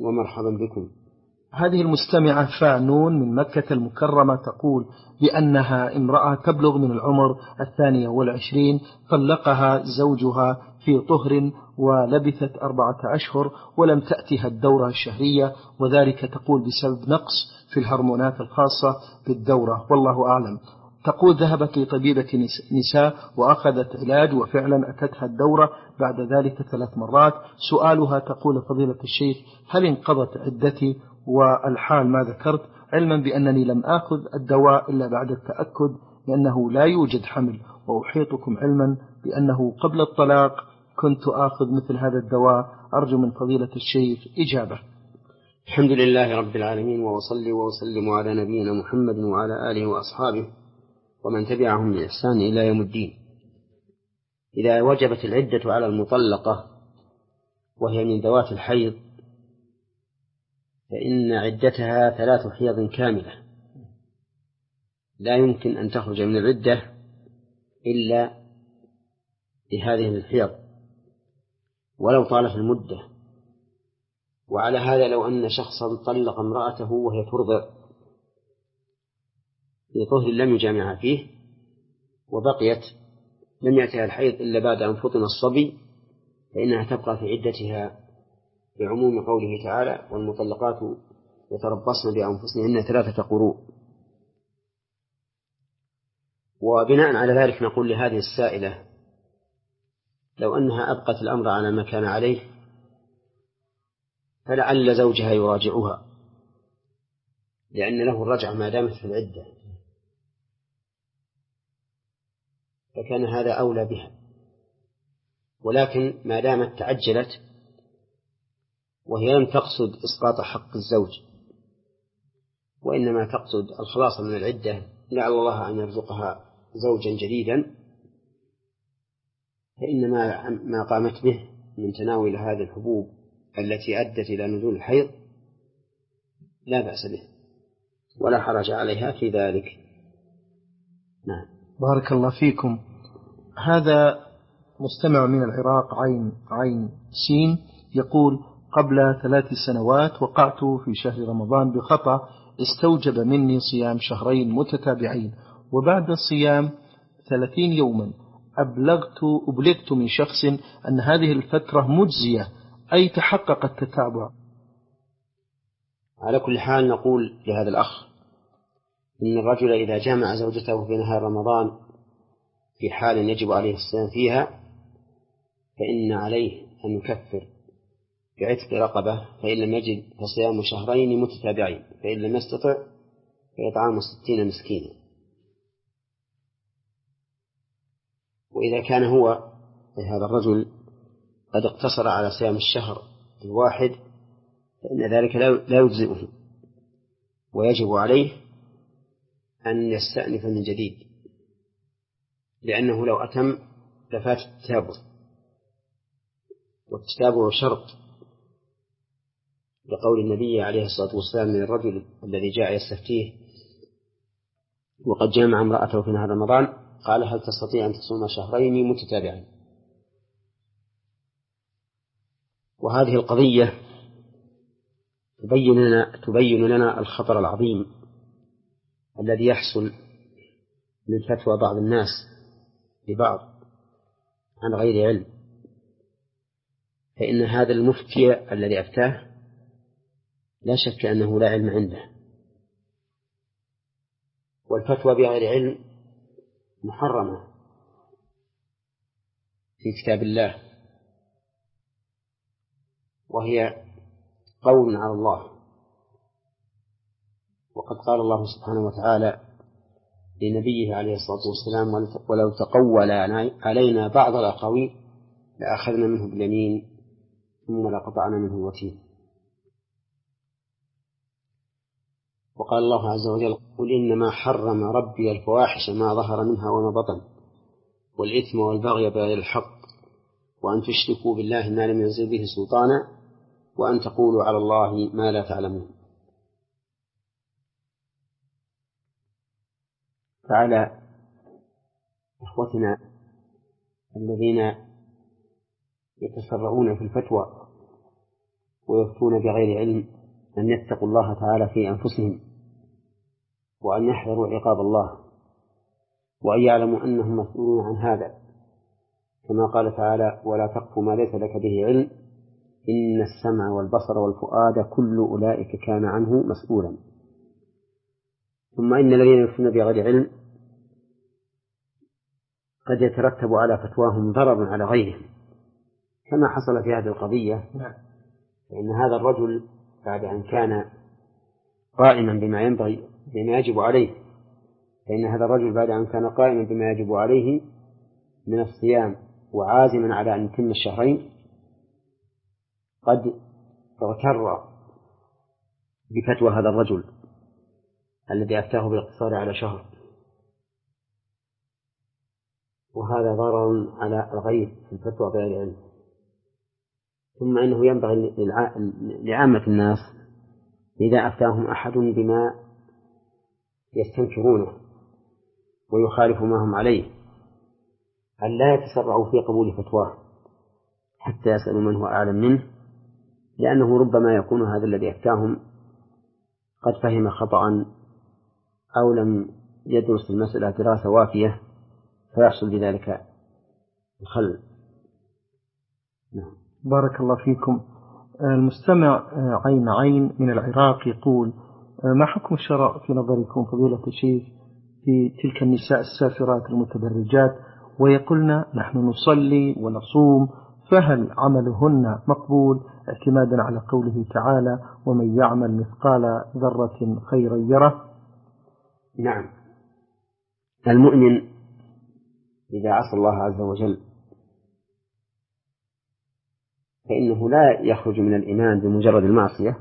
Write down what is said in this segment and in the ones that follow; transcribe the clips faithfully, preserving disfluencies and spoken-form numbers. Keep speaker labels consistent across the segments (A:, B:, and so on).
A: ومرحبا بكم.
B: هذه المستمعة فانون من مكة المكرمة تقول بأنها امرأة تبلغ من العمر الثانية والعشرين، طلقها زوجها في طهر ولبثت أربعة أشهر ولم تأتها الدورة الشهرية، وذلك تقول بسبب نقص في الهرمونات الخاصة بالدورة والله أعلم. تقول ذهبت لطبيبة نساء وأخذت علاج وفعلا أتتها الدورة بعد ذلك ثلاث مرات. سؤالها تقول فضيلة الشيخ هل انقضت عدتي والحال ما ذكرت، علما بأنني لم آخذ الدواء إلا بعد التأكد لأنه لا يوجد حمل، وأحيطكم علما بأنه قبل الطلاق كنت آخذ مثل هذا الدواء، أرجو من فضيلة الشيخ إجابة.
A: الحمد لله رب العالمين، وأصلي وأسلم على نبينا محمد وعلى آله وأصحابه ومن تبعهم بإحسان إلى يوم الدين. إذا وجبت العدة على المطلقة وهي من ذوات الحيض فإن عدتها ثلاث حيض كاملة، لا يمكن أن تخرج من العدة إلا بهذه الحيض ولو طالت المدة. وعلى هذا لو أن شخصا طلق امرأته وهي ترضع في طهر لم يجامعها فيه وبقيت لم يأتها الحيض إلا بعد أن فطن الصبي، فإنها تبقى في عدتها بعموم قوله تعالى والمطلقات يتربصن بأنفسهن ثلاثة قروء. وبناء على ذلك نقول لهذه السائلة لو أنها أبقت الأمر على ما كان عليه فلعل زوجها يراجعها، لأن له الرجعة ما دامت في العدة، فكان هذا أولى بها. ولكن ما دامت تعجلت وهي لم تقصد إسقاط حق الزوج وإنما تقصد الخلاص من العدة لعل الله أن يرزقها زوجا جديدا، فإن ما ما قامت به من تناول هذه الحبوب التي أدت إلى نزول الحيض لا بأس به ولا حرج عليها في ذلك. نعم.
B: بارك الله فيكم. هذا مستمع من العراق عين عين سين يقول قبل ثلاث سنوات وقعت في شهر رمضان بخطأ استوجب مني صيام شهرين متتابعين، وبعد الصيام ثلاثين يوما أبلغت أبلغت من شخص أن هذه الفترة مجزية، أي تحقق التتابع.
A: على كل حال نقول لهذا الأخ إن الرجل إذا جامع زوجته في نهار رمضان في حال يجب عليه الصيام فيها فإن عليه أن يكفر بعتق رقبة، فإن لم يجد فصيام شهرين متتابعين، فإن لم يستطع فإطعام ستين مسكينا. وإذا كان هو هذا الرجل قد اقتصر على صيام الشهر الواحد فإن ذلك لا يجزئه، ويجب عليه أن يستأنف من جديد، لأنه لو أتم لفات التتابع، والتتابع شرط لقول النبي عليه الصلاة والسلام من الرجل الذي جاء يستفتيه وقد جامع امرأته في نهار رمضان قال هل تستطيع أن تصوم شهرين متتابعين. وهذه القضية تبين لنا, تبين لنا الخطر العظيم الذي يحصل من فتوى بعض الناس لبعض عن غير علم، فإن هذا المفتي الذي أفتاه لا شك أنه لا علم عنده، والفتوى بغير علم محرمة في كتاب الله، وهي قول على الله. وقد قال الله سبحانه وتعالى لنبيه عليه الصلاة والسلام ولو تقول علينا بعض الأقاويل لأخذنا منه باليمين ثم لقطعنا منه الوتين. وقال الله عز وجل قل إنما حرم ربي الفواحش ما ظهر منها وما بطن والإثم والبغي بغير الحق وأن تشركوا بالله ما لم ينزل به سلطانا وأن تقولوا على الله ما لا تعلمون. فعلى إخوتنا الذين يتسرعون في الفتوى ويفتون بغير علم أن يتقوا الله تعالى في أنفسهم، وأن يحذروا عقاب الله، وأن يعلموا أنهم مسؤولون عن هذا، كما قال تعالى: ولا تقف ما ليس لك به علم إن السمع والبصر والفؤاد كل أولئك كان عنه مسؤولا. ثم إن الذين يفتون بغير علم قد يترتب على فتواهم ضرر على غيرهم، كما حصل في هذه القضية. فإن هذا الرجل بعد أن كان قائما بما ينبغي بما يجب عليه فإن هذا الرجل بعد أن كان قائما بما يجب عليه من الصيام وعازما على أن يتم الشهرين قد اغتر بفتوى هذا الرجل الذي أفتاه بالاقتصار على شهر، وهذا ضرر على الغير في الفتوى بغير علم. ثم إنه ينبغي لعامة الناس إذا أفتاهم أحد بما يستنكرونه ويخالف ما هم عليه أن لا يتسرعوا في قبول فتواه حتى يسألوا من هو أعلم منه، لأنه ربما يكون هذا الذي أفتاهم قد فهم خطأ أو لم يدرس المسألة دراسة وافية فيحصل بذلك الخلل.
B: نعم. بارك الله فيكم. المستمع عين عين من العراق يقول: ما حكم الشرع في نظركم فضيلة الشيخ في تلك النساء السافرات المتبرجات ويقولن نحن نصلي ونصوم، فهل عملهن مقبول اعتمادا على قوله تعالى: ومن يعمل مثقال ذرة خيرا يره؟
A: نعم، المؤمن إذا عصى الله عز وجل فإنه لا يخرج من الإيمان بمجرد المعصية،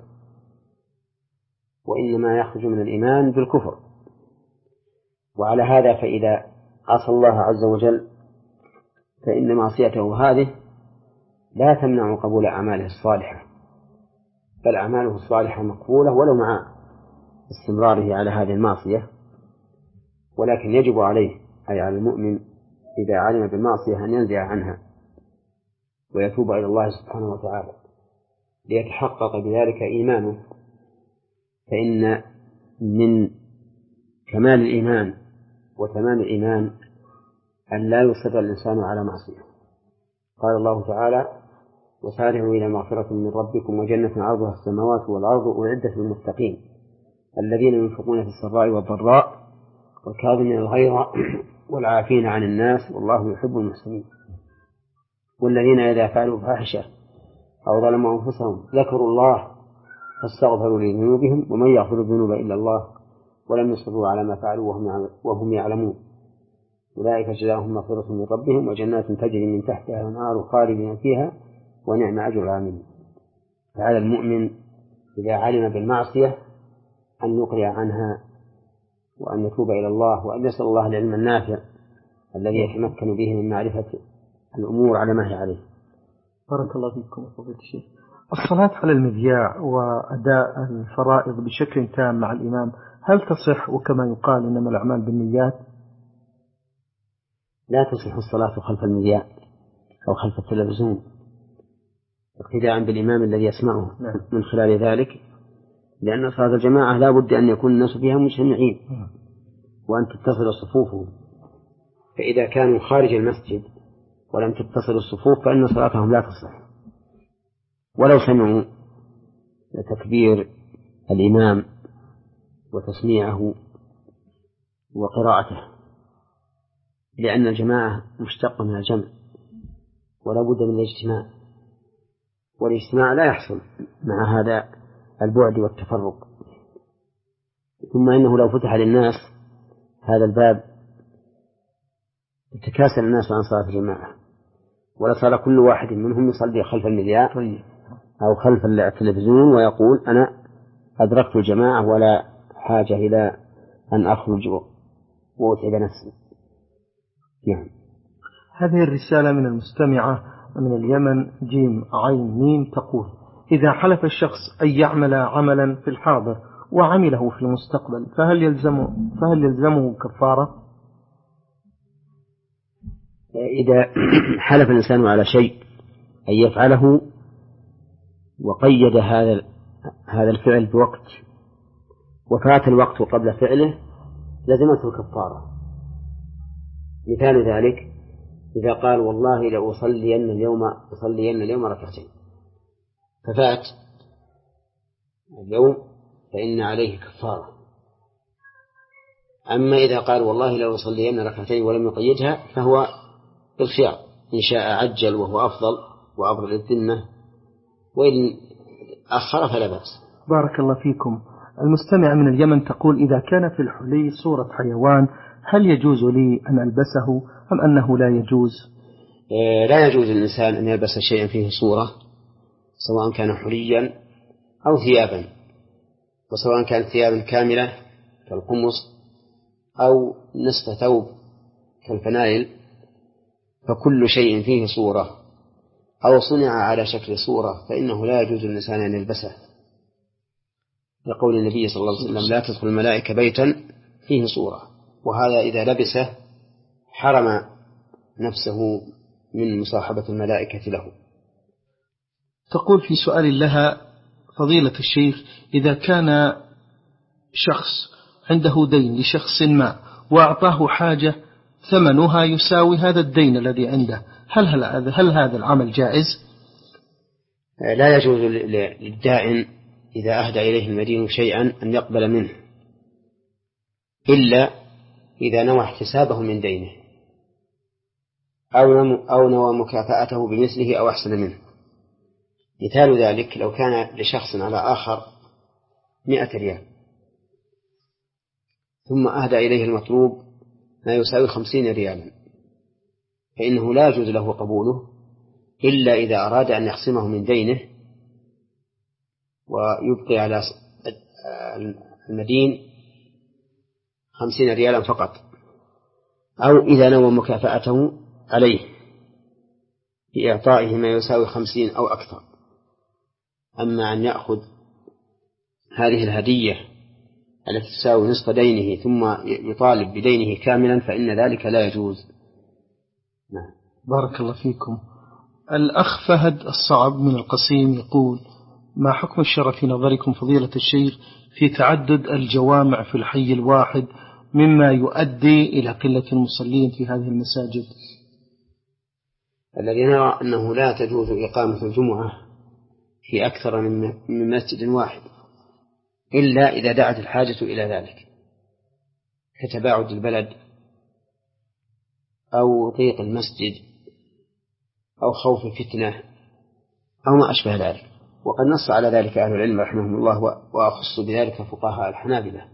A: وإنما يخرج من الإيمان بالكفر. وعلى هذا فإذا عصى الله عز وجل فإن معصيته هذه لا تمنع قبول أعماله الصالحة، بل أعماله الصالحة مقبولة ولو مع استمراره على هذه المعصية. ولكن يجب عليه أي على المؤمن إذا علم بالمعصية أن ينزع عنها ويتوب إلى الله سبحانه وتعالى ليتحقق بذلك إيمانه، فإن من كمال الإيمان وتمام الإيمان أن لا يصر الإنسان على معصية. قال الله تعالى: وسارعوا إلى مغفرة من ربكم وجنة عرضها السماوات والأرض أعدت للمتقين الذين ينفقون في السراء والضراء والكاظمين الغيظ والعافين عن الناس والله يحب المحسنين والذين إذا فعلوا فاحشة أو ظلموا أنفسهم ذكروا الله فاستغفروا لذنوبهم ومن يغفر الذنوب إلا الله ولم يصروا على ما فعلوا وهم يعلمون أولئك جزاهم مغفرة من ربهم وجنات تجري من تحتها الأنهار خالدين فيها ونعم أجر العاملين. فعلى المؤمن إذا علم بالمعصية أن يقلع عنها وأن يتوب إلى الله وأن يسأل الله العلم النافع الذي يتمكن به من معرفة الأمور على ما هي عليه.
B: بارك الله فيكم فضيلة الشيخ. الصلاة على المذياع وأداء الفرائض بشكل تام مع الإمام هل تصح؟ وكما يقال إنما الأعمال بالنيات.
A: لا تصح الصلاة خلف المذياع أو خلف التلفزيون اقتداء بالإمام الذي يسمعه من خلال ذلك، لأن صلاة الجماعة لا بد أن يكون الناس فيها مجتمعين وأن تتصل صفوفهم، فإذا كانوا خارج المسجد ولم تتصل الصفوف فإن صلاتهم لا تصح ولو سمعوا تكبير الإمام وتسميعه وقراءته، لأن الجماعة مشتقة من الجمع ولا بد من الاجتماع، والاجتماع لا يحصل مع هذا البعد والتفرق. ثم إنه لو فتح للناس هذا الباب يتكاسل الناس عن صلاة الجماعة ولصار كل واحد منهم يصلي خلف المذياع أو خلف التلفزيون ويقول أنا أدركت الجماعة ولا حاجة إلى أن أخرج وأتعب نفسي. يعني.
B: هذه الرسالة من المستمعة من اليمن جيم عين ميم تقول: إذا حلف الشخص أن يعمل عملا في الحاضر وعمله في المستقبل فهل يلزمه, فهل يلزمه كفارة؟
A: إذا حلف الإنسان على شيء أن يفعله وقيد هذا هذا الفعل بوقت وفات الوقت قبل فعله لزمته الكفارة. مثال ذلك إذا قال والله لأصلين اليوم أصلين اليوم ركعتين ففات اليوم فإن عليه كفارة. أما إذا قال والله لأصلين ركعتين ولم يقيدها فهو بالخيار، إن شاء عجل وهو أفضل وأفضل للذمة، وإن أخر فلا بأس.
B: بارك الله فيكم. المستمع من اليمن تقول إذا كان في الحلي صورة حيوان هل يجوز لي أن ألبسه أم أنه لا يجوز؟
A: لا يجوز للإنسان أن يلبس شيئا فيه صورة سواء كان حليا أو ثيابا، وسواء كانت ثيابا كاملة كالقمص أو نصف ثوب كالفنائل، فكل شيء فيه صورة أو صنع على شكل صورة فإنه لا يجوز للإنسان أن يلبسه، لقول النبي صلى الله عليه وسلم لا تدخل الملائكة بيتا فيه صورة، وهذا إذا لبسه حرم نفسه من مصاحبة الملائكة له.
B: تقول في سؤال لها فضيلة الشيخ إذا كان شخص عنده دين لشخص ما وأعطاه حاجة ثمنها يساوي هذا الدين الذي عنده، هل, هل, هل هذا العمل جائز؟
A: لا يجوز للدائن إذا أهدى إليه المدين شيئا أن يقبل منه إلا إذا نوى احتسابه من دينه أو نوى مكافأته بمثله أو أحسن منه. مثال ذلك لو كان لشخص على آخر مئة ريال ثم أهدى إليه المطلوب ما يساوي خمسين ريالا فإنه لا يجوز له قبوله إلا إذا أراد أن يخصمه من دينه ويبقي على المدين خمسين ريالا فقط، أو إذا نوى مكافأته عليه بإعطائه ما يساوي خمسين أو أكثر. أما أن يأخذ هذه الهدية التي تساوي نصف دينه ثم يطالب بدينه كاملا فإن ذلك لا يجوز.
B: نعم. بارك الله فيكم. الأخ فهد الصعب من القصيم يقول ما حكم الشرع في نظركم فضيلة الشيخ في تعدد الجوامع في الحي الواحد مما يؤدي إلى قلة المصلين في هذه المساجد؟
A: الذي نرى أنه لا تجوز إقامة الجمعة في أكثر من مسجد واحد إلا إذا دعت الحاجة إلى ذلك كتباعد البلد أو ضيق المسجد أو خوف الفتنة أو ما أشبه ذلك، وقد نص على ذلك أهل العلم رحمهم الله وأخص بذلك فقهاء الحنابلة،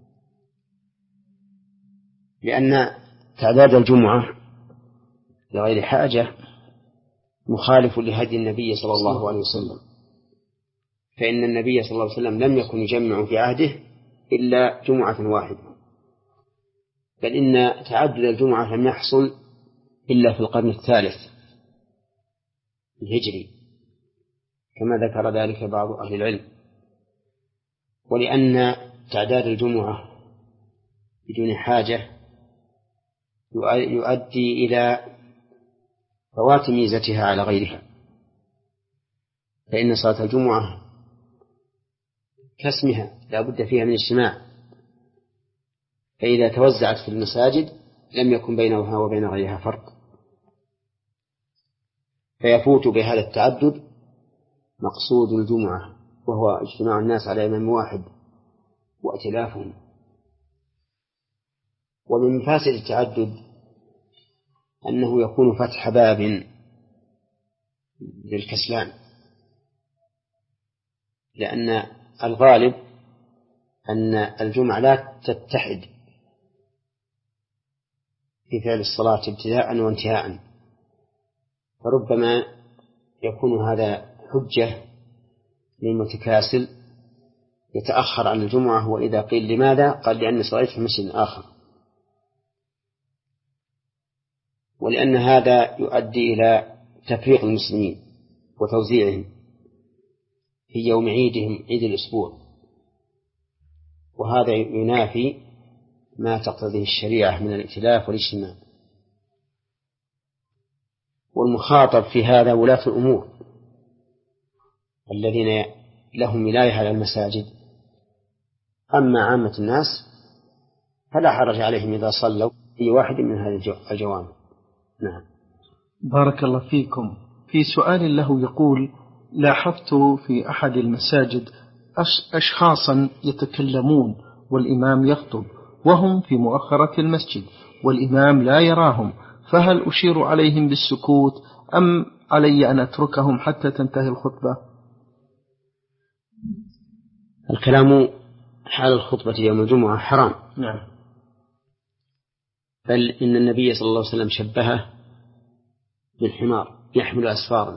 A: لأن تعداد الجمعة لغير حاجة مخالف لهدي النبي صلى الله عليه وسلم، فإن النبي صلى الله عليه وسلم لم يكن يجمع في عهده إلا جمعة واحدة، بل إن تعدد الجمعة لم يحصل إلا في القرن الثالث الهجري كما ذكر ذلك بعض أهل العلم. ولأن تعداد الجمعة بدون حاجة يؤدي إلى فوات ميزتها على غيرها، فإن صلاة الجمعة كاسمها لا بد فيها من اجتماع، فإذا توزعت في المساجد لم يكن بينها وبين غيرها فرق، فيفوت بهذا التعدد مقصود الجمعة وهو اجتماع الناس على إمام واحد وائتلافهم. ومن مفاسد التعدد أنه يكون فتح باب للكسلان، لأن الغالب أن الجمعة لا تتحد في فعل الصلاة ابتداء وانتهاء، فربما يكون هذا حجة للمتكاسل يتأخر عن الجمعة، وإذا قيل لماذا قال لأن صليت في مسجد آخر، ولأن هذا يؤدي إلى تفريق المسلمين وتوزيعهم في يوم عيدهم عيد الأسبوع، وهذا ينافي ما تقتضيه الشريعة من الائتلاف والاجتماع. والمخاطب في هذا ولاة الأمور، الذين لهم ولاية على المساجد. أما عامة الناس فلا حرج عليهم إذا صلوا في واحد من هذه الجوانب. نعم.
B: بارك الله فيكم. في سؤال له يقول: لاحظت في أحد المساجد أشخاصا يتكلمون والإمام يخطب وهم في مؤخرة المسجد والإمام لا يراهم، فهل أشير عليهم بالسكوت أم علي أن أتركهم حتى تنتهي الخطبة؟
A: الكلام حال الخطبة يوم الجمعة حرام.
B: نعم.
A: بل إن النبي صلى الله عليه وسلم شبهه بالحمار يحمل أسفارا،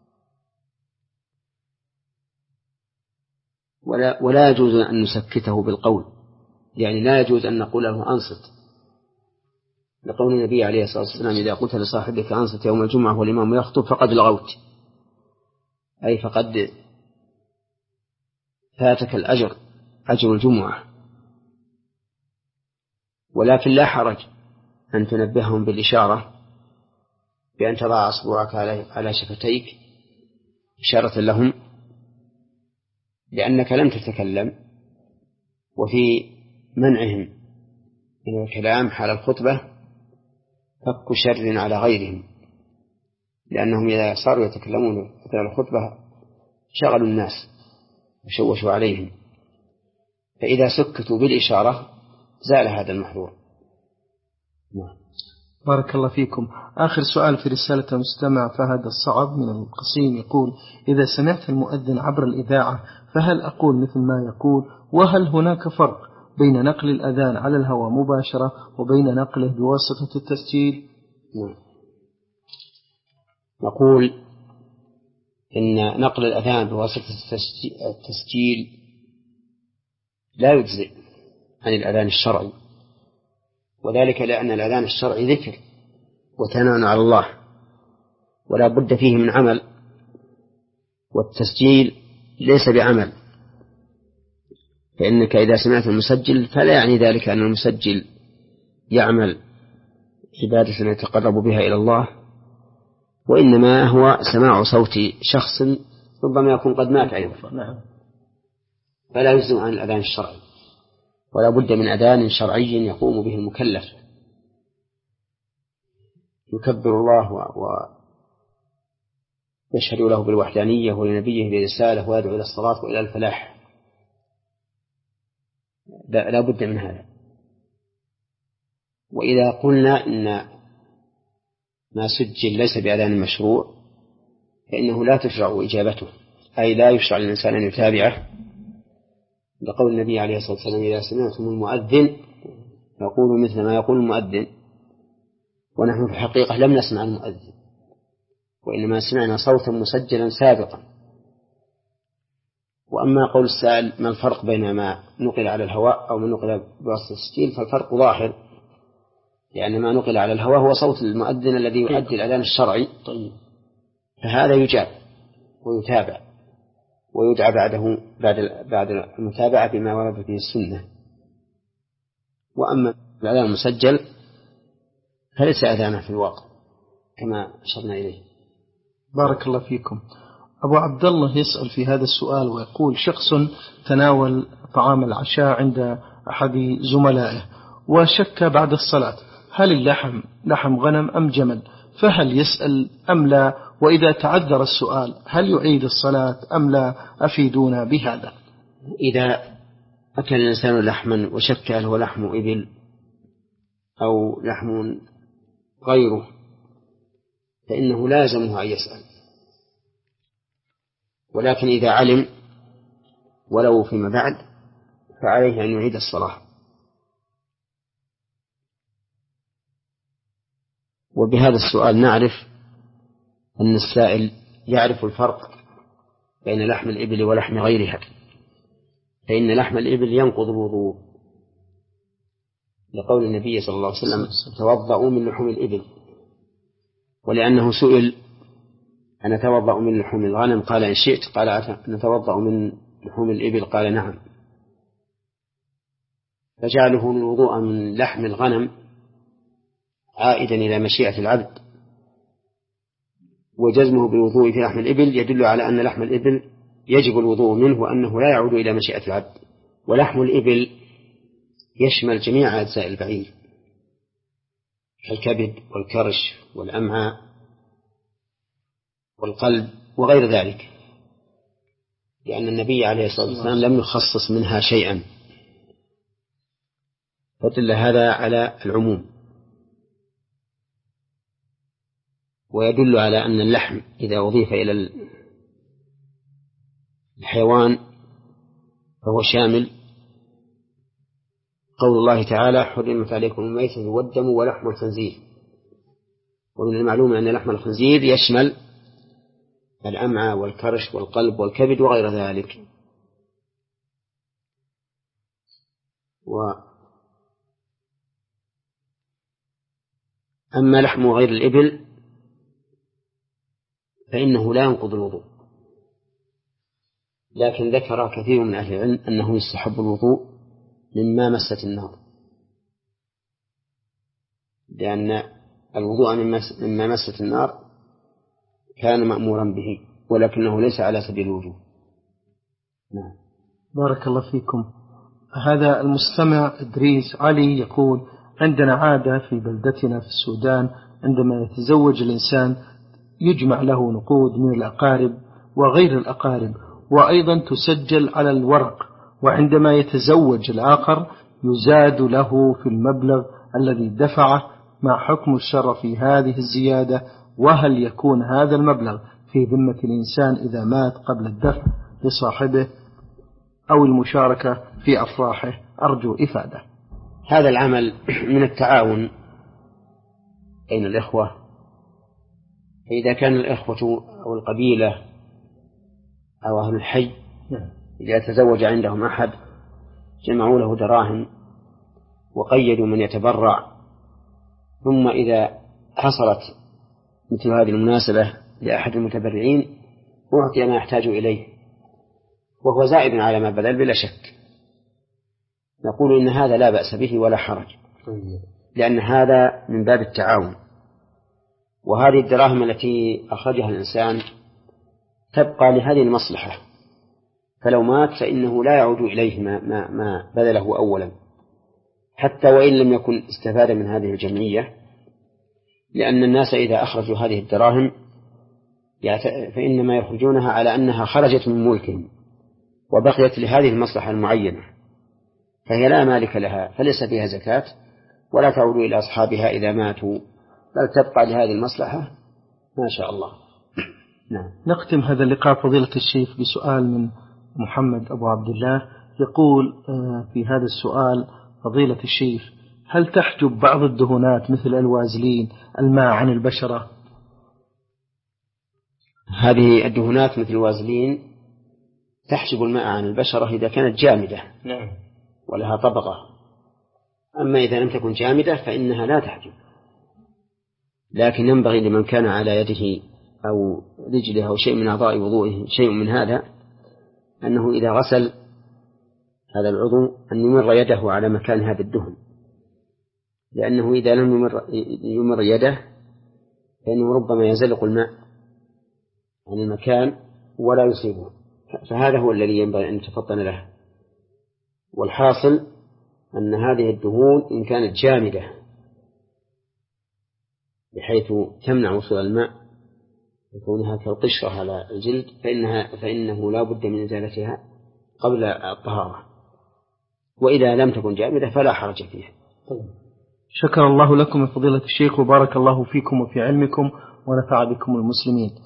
A: ولا, ولا يجوز أن نسكته بالقول، يعني لا يجوز أن نقول له أنصت، لقول النبي عليه الصلاة والسلام: إذا قلت لصاحبك أنصت يوم الجمعة والإمام يخطب فقد لغوت، أي فقد فاتك الأجر، أجر الجمعة. ولكن لا حرج أن تنبههم بالإشارة بأن تضع أصبعك على شفتيك إشارة لهم لأنك لم تتكلم، وفي منعهم من الكلام حال الخطبة فك شر على غيرهم، لأنهم إذا صاروا يتكلمون أثناء الخطبة شغلوا الناس وشوشوا عليهم، فإذا سكتوا بالإشارة زال هذا المحظور.
B: بارك الله فيكم. آخر سؤال في رسالة المستمع فهد الصعب من القصيم يقول: إذا سمعت المؤذن عبر الإذاعة فهل أقول مثل ما يقول؟ وهل هناك فرق بين نقل الأذان على الهواء مباشرة وبين نقله بواسطة التسجيل؟
A: نقول إن نقل الأذان بواسطة التسجيل لا يجزئ عن الأذان الشرعي، وذلك لأن الأذان الشرعي ذكر وثناء على الله ولا بد فيه من عمل، والتسجيل ليس بعمل، فإنك إذا سمعت المسجل فلا يعني ذلك أن المسجل يعمل عبادة يتقرب بها إلى الله، وإنما هو سماع صوت شخص ربما يكون قد مات أيضا، فلا يجزم عن الأذان الشرعي، ولا بد من أذان شرعي يقوم به المكلف يكبر الله ويشهد له بالوحدانية ولنبيه برسالة ويدعو إلى الصلاة وإلى الفلاح، لا بد من هذا. وإذا قلنا إن ما سجل ليس بأذان مشروع فإنه لا تشرع إجابته، أي لا يشرع للإنسان أن يتابعه، لقول النبي عليه الصلاة والسلام: إذا سمعتم المؤذن فقولوا مثل ما يقول المؤذن. ونحن في الحقيقة لم نسمع المؤذن، وإنما سمعنا صوتا مسجلا سابقا. وأما قول السائل ما الفرق بين ما نقل على الهواء أو ما نقل بواسطة التسجيل، فالفرق ظاهر، لأن ما نقل على الهواء هو صوت المؤذن الذي يؤدي الأذان الشرعي، فهذا يجاب ويتابع ويدعى بعده بعد بعد المتابعة بما ورد فيه السنة. وأما الأذان المسجل فليس أذانه في الواقع كما أشرنا إليه.
B: بارك الله فيكم. أبو عبد الله يسأل في هذا السؤال ويقول: شخص تناول طعام العشاء عند أحد زملائه وشك بعد الصلاة هل اللحم لحم غنم أم جمل، فهل يسأل أم لا؟ وإذا تعذر السؤال هل يعيد الصلاة أم لا؟ أفيدونا بهذا.
A: إذا أكل الإنسان لحما وشك هل هو لحم إبل أو لحم غيره فإنه لازمه أن يسأل، ولكن إذا علم ولو فيما بعد فعليه أن يعيد الصلاة. وبهذا السؤال نعرف أن السائل يعرف الفرق بين لحم الإبل ولحم غيرها، فإن لحم الإبل ينقض الوضوء لقول النبي صلى الله عليه وسلم: توضأوا من لحوم الإبل. ولأنه سئل أن نتوضأ من لحوم الغنم قال إن شئت، قال نتوضأ من لحوم الإبل قال نعم. فجعله الوضوء من لحم الغنم عائدا إلى مشيئة العبد، وجزمه بالوضوء في لحم الإبل يدل على أن لحم الإبل يجب الوضوء منه وأنه لا يعود إلى مشيئة العبد. ولحم الإبل يشمل جميع أجزاء البعير، الكبد والكرش والأمعاء والقلب وغير ذلك، لأن النبي عليه الصلاة والسلام لم يخصص منها شيئا، فدل هذا على العموم. ويدل على أن اللحم إذا أضيف إلى الحيوان فهو شامل. قول الله تعالى: حرمت عليكم الميتة والدم ولحم الخنزير. ومن المعلوم أن لحم الخنزير يشمل الأمعاء والكرش والقلب والكبد وغير ذلك. وأما لحم غير الإبل فإنه لا ينقض الوضوء، لكن ذكر كثير من أهل العلم أنه يستحب الوضوء مما مست النار، لأن الوضوء مما مست النار كان مأمورا به، ولكنه ليس على سبيل الوجوب. نعم.
B: بارك الله فيكم. هذا المستمع إدريس علي يقول: عندنا عادة في بلدتنا في السودان، عندما يتزوج الإنسان يجمع له نقود من الأقارب وغير الأقارب، وأيضا تسجل على الورق، وعندما يتزوج الآخر يزاد له في المبلغ الذي دفعه. مع حكم الشرع في هذه الزيادة؟ وهل يكون هذا المبلغ في ذمة الإنسان إذا مات قبل الدفع لصاحبه أو المشاركة في أفراحه؟ أرجو إفادة.
A: هذا العمل من التعاون بين الإخوة، فإذا كان الإخوة أو القبيلة أو أهل الحي إذا تزوج عندهم أحد جمعوا له دراهم وقيدوا من يتبرع، ثم إذا حصلت مثل هذه المناسبة لأحد المتبرعين أعطي ما يحتاج إليه وهو زائد على ما بذل بلا شك، نقول إن هذا لا بأس به ولا حرج، لأن هذا من باب التعاون. وهذه الدراهم التي أخرجها الإنسان تبقى لهذه المصلحة، فلو مات فإنه لا يعود إليه ما, ما, ما بذله أولا، حتى وإن لم يكن استفاد من هذه الجمعية، لأن الناس إذا أخرجوا هذه الدراهم فإنما يخرجونها على أنها خرجت من ملكهم وبقيت لهذه المصلحة المعينة، فهي لا مالك لها، فليس فيها زكاة ولا تعود إلى أصحابها إذا ماتوا، بل تبقى لهذه المصلحة ما شاء الله.
B: نعم. نختم هذا اللقاء فضيلة الشيخ بسؤال من محمد أبو عبد الله، يقول في هذا السؤال: فضيلة الشيخ، هل تحجب بعض الدهونات مثل الوازلين الماء عن البشرة؟
A: هذه الدهونات مثل الوازلين تحجب الماء عن البشرة إذا كانت جامدة
B: نعم
A: ولها طبقة، أما إذا لم تكن جامدة فإنها لا تحجب. لكن ينبغي لمن كان على يده أو رجله أو شيء من أعضاء وضوئه شيء من هذا أنه إذا غسل هذا العضو أن يمر يده على مكان هذا الدهن، لأنه إذا لم يمر, يمر يده فإنه ربما يزلق الماء عن المكان ولا يصيبه، فهذا هو الذي ينبغي أن يتفطن له. والحاصل أن هذه الدهون إن كانت جامدة بحيث تمنع وصول الماء يكونها كالقشرة على الجلد فإنها فإنه لا بد من إزالتها قبل الطهارة، وإذا لم تكن جامدة فلا حرج فيها.
B: شكر الله لكم فضيلة الشيخ، وبارك الله فيكم وفي علمكم ونفع بكم المسلمين.